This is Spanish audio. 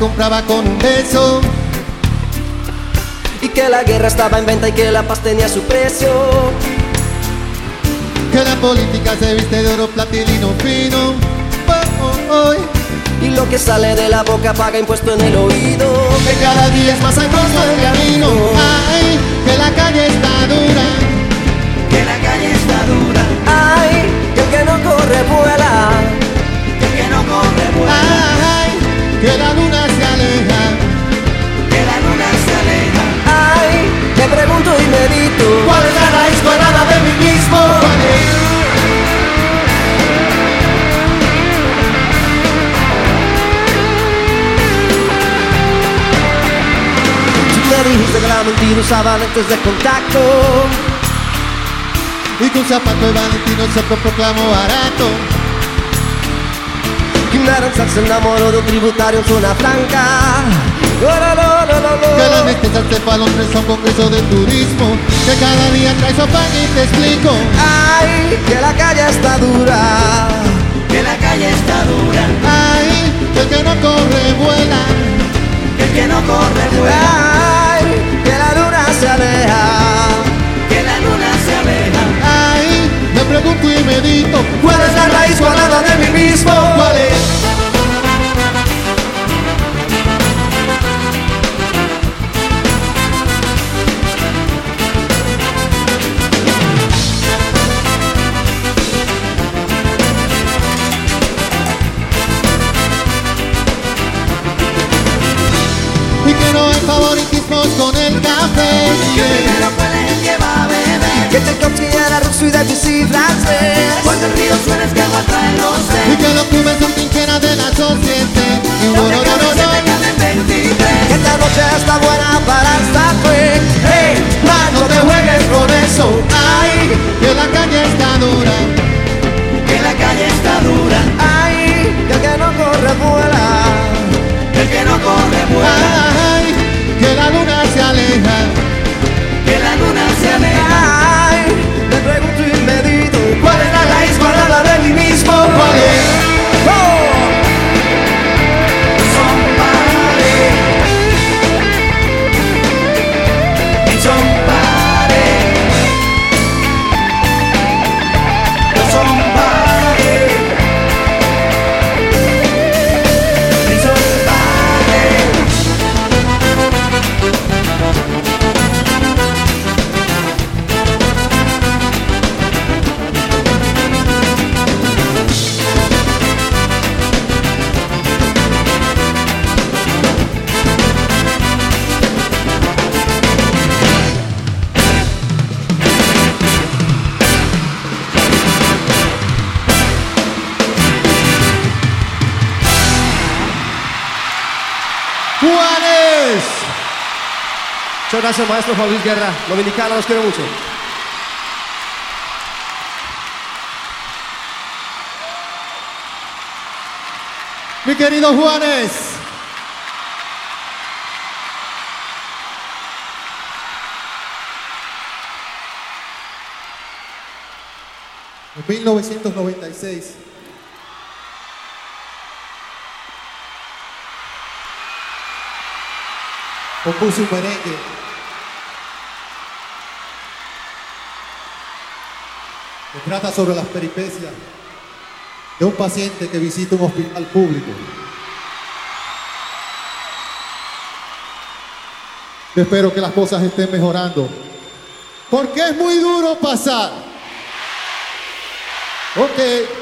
compraba con un beso, y que la guerra estaba en venta y que la paz tenía su precio. que la política se viste de oro, platilino fino, oh, oh, oh. Y lo que sale de la boca paga impuesto en el oído. Que cada día es más angosto el camino. Ay, que la calle está dura, Que la calle está dura, Ay, que el que no corre vuela. que el que no corre vuela, ay, que la luna se aleja. que la luna se aleja. Ay, me pregunto y medito. ¿Cuál es la raíz cuadrada de mí mismo? ¿Cuál es? Me dijiste que la mentira usaba lentes de contacto, Y que un zapato de Valentino se proclamó barato. que una danza se enamoró de un tributario en zona franca. Oh, no, no, no, no, no. Que la mente se hace para Londres a un congreso de turismo. Que cada día trae su pan y te explico. Ay, que la calle está dura. Que la calle está dura, Ay, que el que no corre vuela. que el que no corre vuela, Ay, que la luna se aleja. que la luna se aleja. Ay, me pregunto y medito. ¿Cuál es la raíz cuadrada de mí mismo? ¿Cuál es? Y que no hay favoritismos con el café. Que primero cuál es el que va a beber. Que te considera ruso y de y francés. Cuando el río suena es que agua trae los Y seis. que los clubes son trincheras de la sociedad. Y Lo que cabe se te cabe en 23. Que esta noche está buena para estar quick. Hey, man, no te juegues con eso. Ay, que la calle está dura. Que la calle está dura, Ay, que el que no corre vuela. que el que no corre vuela, Ay, que la luna se aleja. que la luna se aleja. Ay, me pregunto y medito. ¿Cuál es la raíz cuadrada de mí mismo? ¿Cuál es? Oh. Son pares, son pares, son pares, son pares. Juanes. Muchas gracias, maestro Juan Luis Guerra. Dominicana, los quiero mucho. Mi querido Juanes. En 1996 compuso un merengue que trata sobre las peripecias de un paciente que visita un hospital público. Yo espero que las cosas estén mejorando, porque es muy duro pasar. Ok.